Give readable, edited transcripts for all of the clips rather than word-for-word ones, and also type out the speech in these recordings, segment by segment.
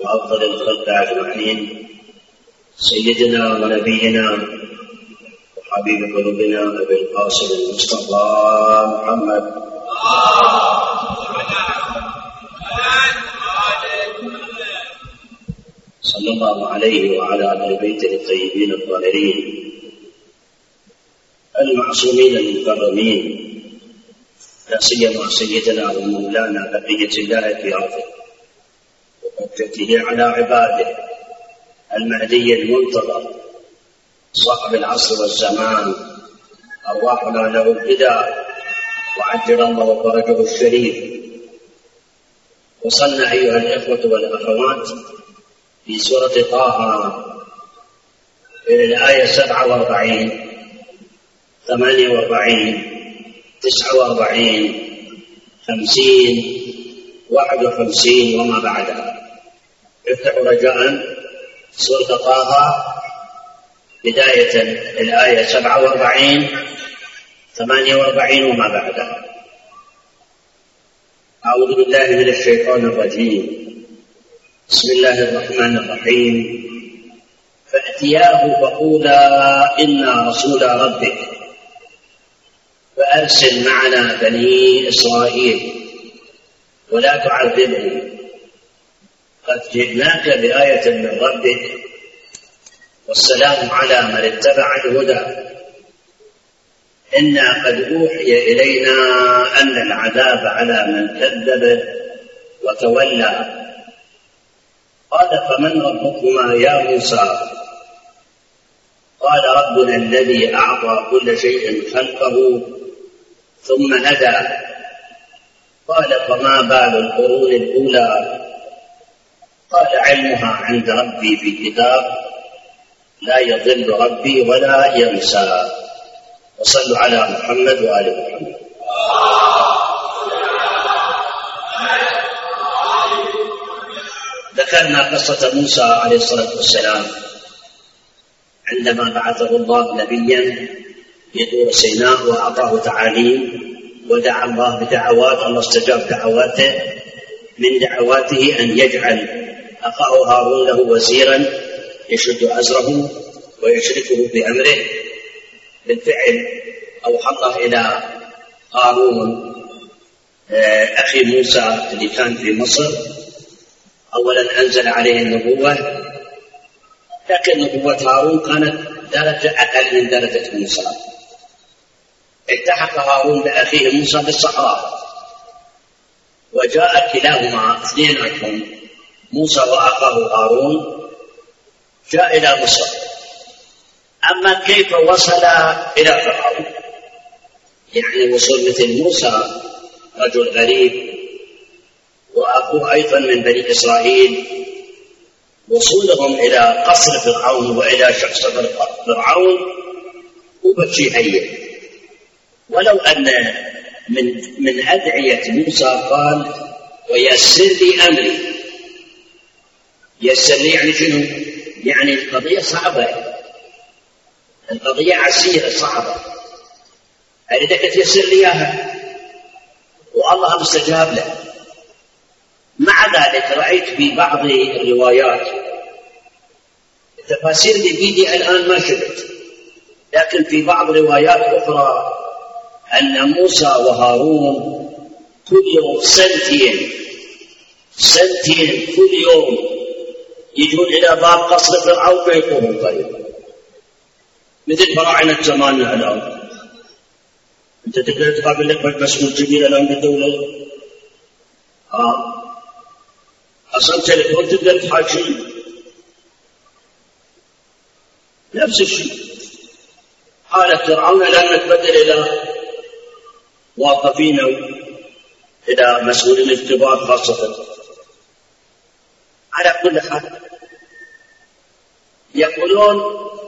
وأفضل الخلق أجمعين سيدنا ونبينا وحبيب قلوبنا أبي القاسم المصطفى محمد صلى الله عليه وعلى أهل بيته الطيبين الطاهرين المعصومين المكرمين، لا سيما سيدنا ومولانا بقية الله في أرضه وحجته على عباده المهدي المنتظر صاحب العصر والزمان، أرواحنا له الفداء وعجل الله فرجه الشريف. وصلنا أيها الإخوة والأخوات في سورة طه إلى الآية 47 48 49 50 51 وما بعدها. افتحوا رجاء سورة طه بداية الآية 47 48 وما بعدها. أعوذ بالله من الشيطان الرجيم. بسم الله الرحمن الرحيم. فأتياه فقولا إنا رسول ربك فأرسل معنا بني إسرائيل ولا تعذبهم قد جئناك بآية من ربك والسلام على من اتبع الهدى إنا قد أوحي إلينا أن العذاب على من كذب وتولى. قال فمن ربكما يا موسى؟ قال ربنا الذي أعطى كل شيء خلقه ثم هدى. قال فما بال القرون الأولى؟ قال علمها عند ربي في كتاب لا يضل ربي ولا ينسى. وصلوا على محمد وآل محمد. ذكرنا قصة موسى عليه الصلاة والسلام عندما بعثه الله نبيا في طور سيناء وأعطاه تعاليم ودعا الله بدعوات، الله استجاب دعواته. من دعواته أن يجعل أخاه هارون له وزيرا يشد أزره ويشركه بأمره. بالفعل أوحى الله إلى هارون أخي موسى الذي كان في مصر. أولا أنزل عليه النبوة، لكن نبوة هارون كانت درجة أقل من درجة موسى. التحق هارون بأخيه موسى في الصحراء وجاء كلاهما اثنينهم موسى وأخاه هارون جاء إلى مصر. أما كيف وصل إلى فرعون؟ يعني وصول مثل موسى رجل غريب وأخوه أيضا من بني إسرائيل، وصولهم إلى قصر فرعون وإلى شخص فرعون وبشي هين. ولو أن من أدعية موسى قال ويسر لي أمري. يسر لي يعني شنو؟ يعني القضية صعبة، القضية عسيرة صعبة، أريدك تيسر لي إياها، والله مستجاب له. مع ذلك رأيت في بعض الروايات التفاسير اللي بيدي الآن ما شفت، لكن في بعض روايات أخرى أن موسى وهارون كل يوم سنتين كل يوم يجون إلى باب قصر فرعون ويقومون قريبا مثل فراعنة زماننا الآن. أنت تقدر تقابل لك مسؤول كبير الآن بالدولة، أصلا تليفون تقدر تحاكي نفس الشيء. حالة فرعون لأن تبدل إلى واقفين إلى مسؤول الاختبار خاصة. على كل حال يقولون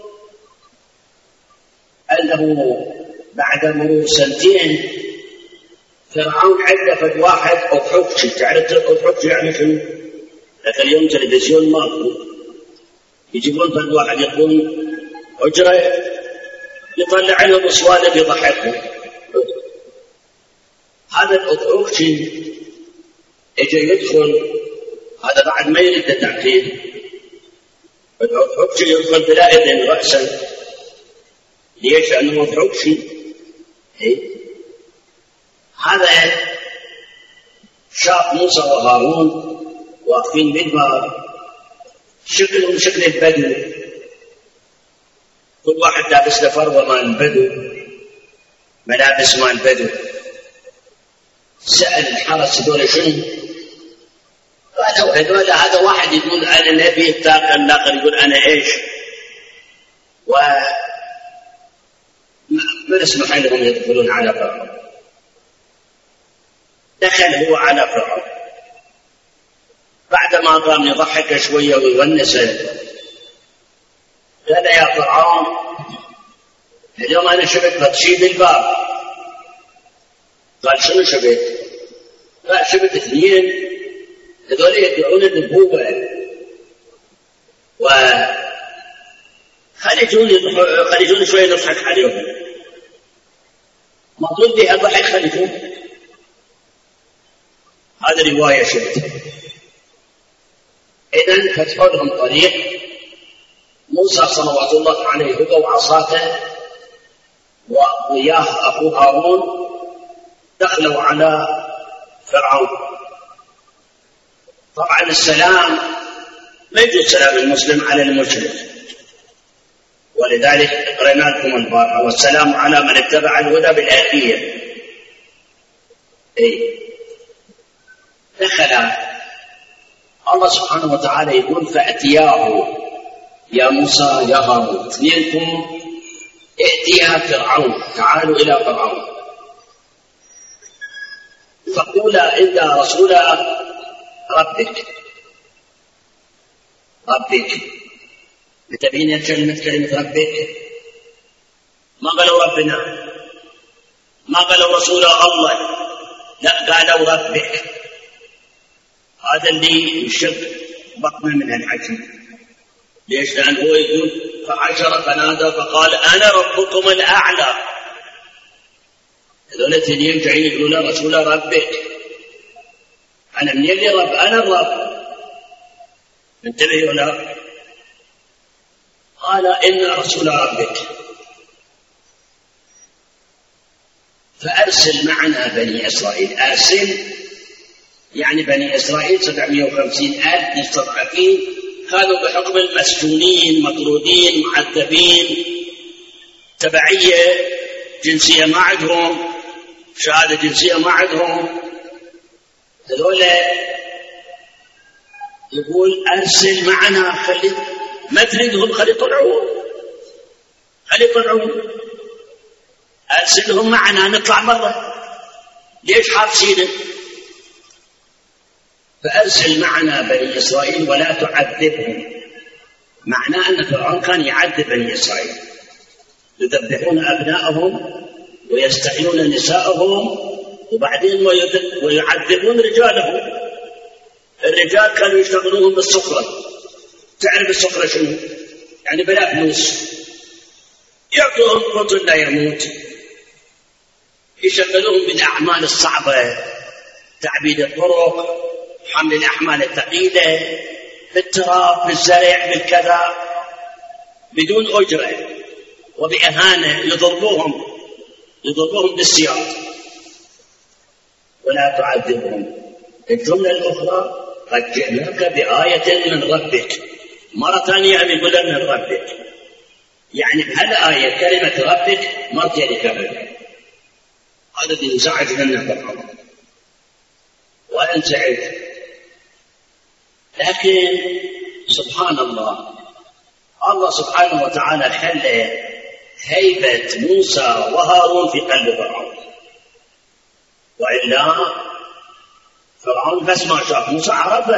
أنه بعد مرور سنتين فرعون عرف واحد أضحوكشي. تعرف أضحوكشي يعني شنو؟ لكن اليوم تلفزيون ماكو، يجيبون فرد واحد يقول أجرة يطلع لهم أصوات يضحكهم. هذا الأضحوكشي اجى يدخل هذا بعد ما يريد التعقيد. الحبشي يدخل بلا إذن رأسا. ليش؟ لأنه حبشي. هذا شاف موسى وهارون واقفين بالباب، شكلهم شكل البدو، كل واحد لابس له فروة مال البدو، ملابس مال البدو. سأل الحرس هذول شنو؟ قالوا هذول هذا واحد يقول أنا نبي، الآخر يقول أنا إيش، وما نسمح لهم يدخلون على فرعون. دخل هو على فرعون، بعدما قام يضحك شوية ويونس قال يا فرعون اليوم أنا شبت بطشي بالباب. قال شنو شبت؟ قال شبت 2 هذول يدعون النبوة خليجوني شوية نضحك عليهم، مطلوب لي أضحك خليجون. هذا رواية شبت. إذن فتحوا لهم طريق. موسى صلوات الله عليه هو وعصاته وياه أخوه هارون دخلوا على فرعون. طبعا السلام ما يجوز سلام المسلم على المشرك، ولذلك قرأنا لكم البارحة والسلام على من اتبع الهدى بالآخية. دخل الله سبحانه وتعالى يقول فأتياه يا موسى يا هارون، 2كم ائتيا فرعون، تعالوا إلى فرعون فقولا إن رسول ربك. متبين كلمة ربك، ما قالوا ربنا، ما قالوا رسول الله، لا قالوا ربك. هذا اللي يشق بطنه من الحكي. ليش؟ لأنه هو يقول فحشر فنادى فقال أنا ربكم الأعلى. هذول الاثنين جايين يقولون رسول ربك. أنا من اللي رب؟ أنا الرب. انتبهوا له. قال إن رسول ربك فأرسل معنا بني إسرائيل. أرسل يعني بني إسرائيل 750,000 مستضعفين، كانوا بحكم المسجونين مطرودين معذبين، تبعية جنسية ما عندهم، شهادة جنسية ما عندهم. هذول يقول أرسل معنا، خلي ما تريدهم خلي يطلعون، أرسلهم معنا نطلع مرة. ليش حابسين؟ فأرسل معنا بني إسرائيل ولا تعذبهم. معناه أن فرعون كان يعذب بني إسرائيل، يذبحون أبنائهم ويستحيون نسائهم وبعدين ويعذبون رجالهم. الرجال كانوا يشتغلون بالسخرة. تعرف السخرة شنو؟ يعني بلا فلوس، يعطوهم قوت لا يموت، يشغلوهم بالأعمال الصعبة، تعبيد الطرق، حمل الأحمال الثقيلة، بالتراب، بالزرع، بالكذا، بدون أجرة وبإهانة. يضربوهم بالسياط. ولا تعذبهم. الجملة الأخرى قد جئناك بآية من ربك. مرة ثانية يقول من ربك، يعني بهالآية كلمة ربك مرتين كمان. هذا اللي ينزعج منه فرعون وانزعج. لكن سبحان الله، الله سبحانه وتعالى خلى هيبة موسى وهارون في قلب فرعون، وإلا فرعون بس ما شاف موسى عرف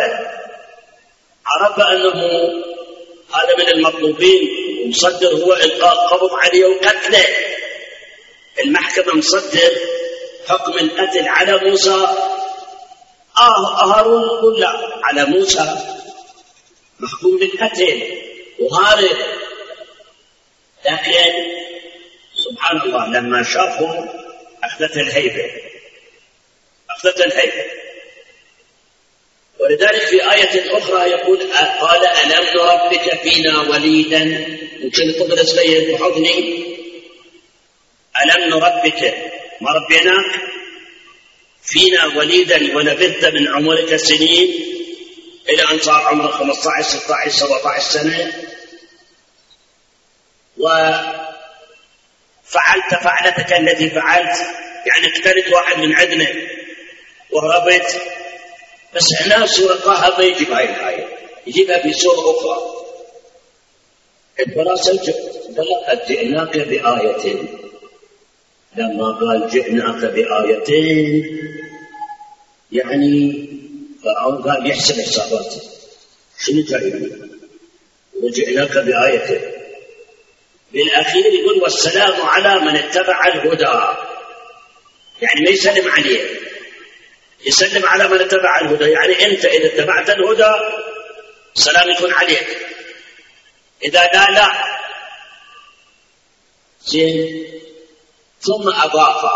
أنه هذا من المطلوبين، ومصدر هو إلقاء قبض عليه وقتله. المحكمة مصدر حكم القتل على موسى. هارون يقول لا، على موسى محكوم بالقتل وهارب. لكن سبحان الله لما شافهم أخذت الهيبة. ولذلك في آية أخرى يقول قال ألم نربك فينا وليدا، يمكن طفل صغير بحضني، ألم نربك ما ربيناك فينا وليدا ولبثت من عمرك سنين إلى أن صار عمرك 15 16 17 سنة وفعلت فعلتك التي فعلت، يعني اقتلت واحد من عندنا وهربت. بس هنا سورة طه ما يجيب هاي الآية، يجيبها في سورة أخرى. الفراسة قال جئناك بآية، لما قال جئناك بآيتين يعني فرعون قال يحسب حساباته شنو جايبني وجئناك بآية. بالأخير يقول والسلام على من اتبع الهدى، يعني ما يسلم عليه، يسلم على من اتبع الهدى، يعني أنت إذا اتبعت الهدى سلام يكون عليك، إذا لا زين. ثم أضاف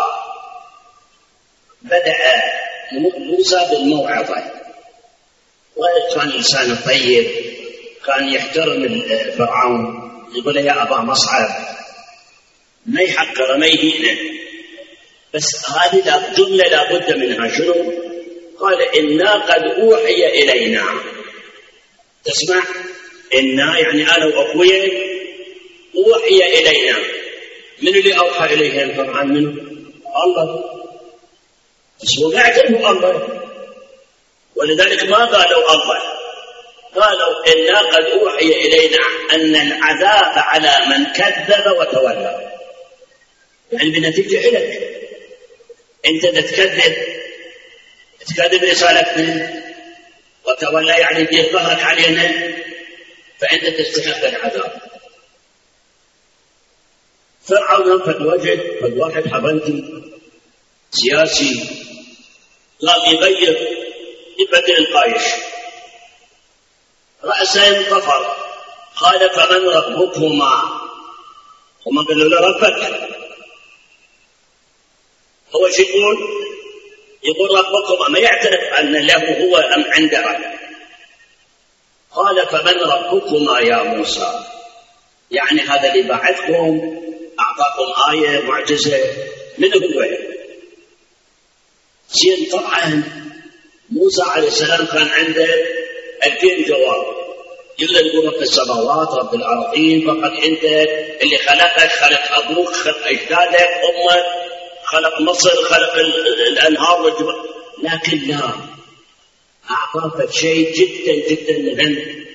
بدأ موسى بالموعظة، وكان إنسان طيب كان يحترم فرعون، يقول يا أبا مصعب ما يحقر ما يهينه، بس هذه جملة لا بد منها. شنو؟ قال إنا قد أوحي إلينا، تسمع إنا يعني أنا وأخوي أوحي إلينا. من اللي أوحى إليهم؟ طبعا منه الله، بس هو ما يعتبره الله، ولذلك ما قالوا الله، قالوا إنا قد أوحي إلينا أن العذاب على من كذب وتولى، يعني بنتيجة إليك أنت تكذب رسالتنا وتولى، يعني بيظهرك علينا، فأنت تستحق العذاب. فرعون قد وجد واحد حبنتي سياسي قام يبدل القايش، رأسه انطفر، قال فمن ربكما؟ وما قالوا له ربك، هو شو يقول ربكما، ما يعترف أن له هو أم عنده رب. قال فمن ربكما يا موسى؟ يعني هذا اللي بعثكم أعطاكم آية معجزة، من هو؟ زين. طبعا موسى عليه السلام كان عنده 2000 جواب، يقول رب السماوات رب الأرضين، فقط أنت اللي خلقك، خلق أبوك، خلق أجدادك، أمك، خلق مصر، خلق الأنهار والجبال، لكن لا، أعطاك شيء جدا جدا مهم.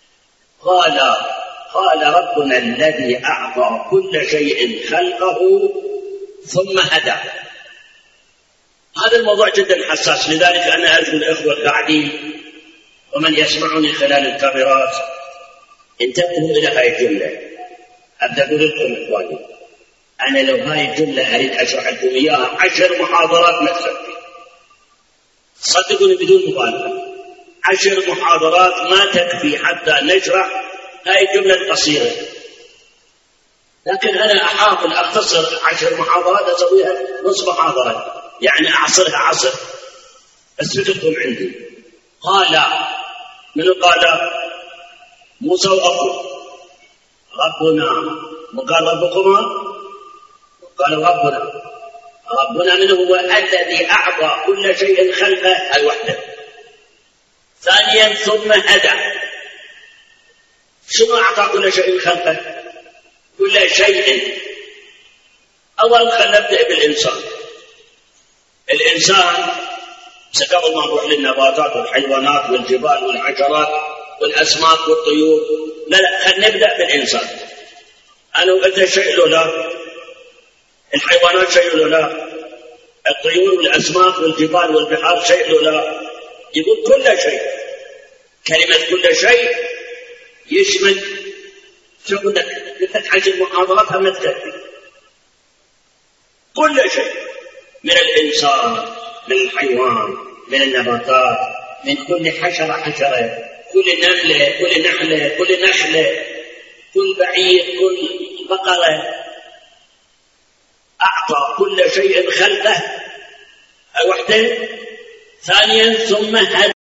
قال ربنا الذي أعطى كل شيء خلقه ثم هدى. هذا الموضوع جدا حساس، لذلك أنا أرجو الإخوة القاعدين ومن يسمعني خلال الكاميرات انتبهوا إلى هاي الجملة. أبدأ أقول لكم إخواني، أنا لو هاي الجملة أريد أشرح لكم إياها 10 محاضرات ما تكفي، صدقوني بدون مبالغة، 10 محاضرات ما تكفي حتى نشرح هاي الجملة القصيرة. لكن أنا أحاول أختصر 10 محاضرات أسويها نصف محاضرة، يعني أعصرها عصر، بس فكركم عندي. قال من قال؟ موسى وأخوه، ربنا، وقال ربكما، قال ربنا من هو؟ الذي أعطى كل شيء خلقه، هاي وحده. ثانيا ثم هدى. شنو أعطى كل شيء خلقه؟ كل شيء. أولا خلينا نبدأ بالإنسان. الإنسان قبل ما نروح للنباتات والحيوانات والجبال والحشرات والأسماك والطيور، لا خلينا نبدأ بالإنسان. أنا وأنت شيء له لا، الحيوانات شيء له لا، الطيور والأسماك والجبال والبحار شيء له لا. يقول كل شيء. كلمة كل شيء يشمل شغلك، تتحج المحاضرات هم تكفي. كل شيء، من الإنسان، من الحيوان، من النباتات، من كل حشرة، كل نملة، كل نحلة، كل نحلة، كل بعير، كل بقرة، أعطى كل شيء خلقه وحده. ثانيا ثم هدى.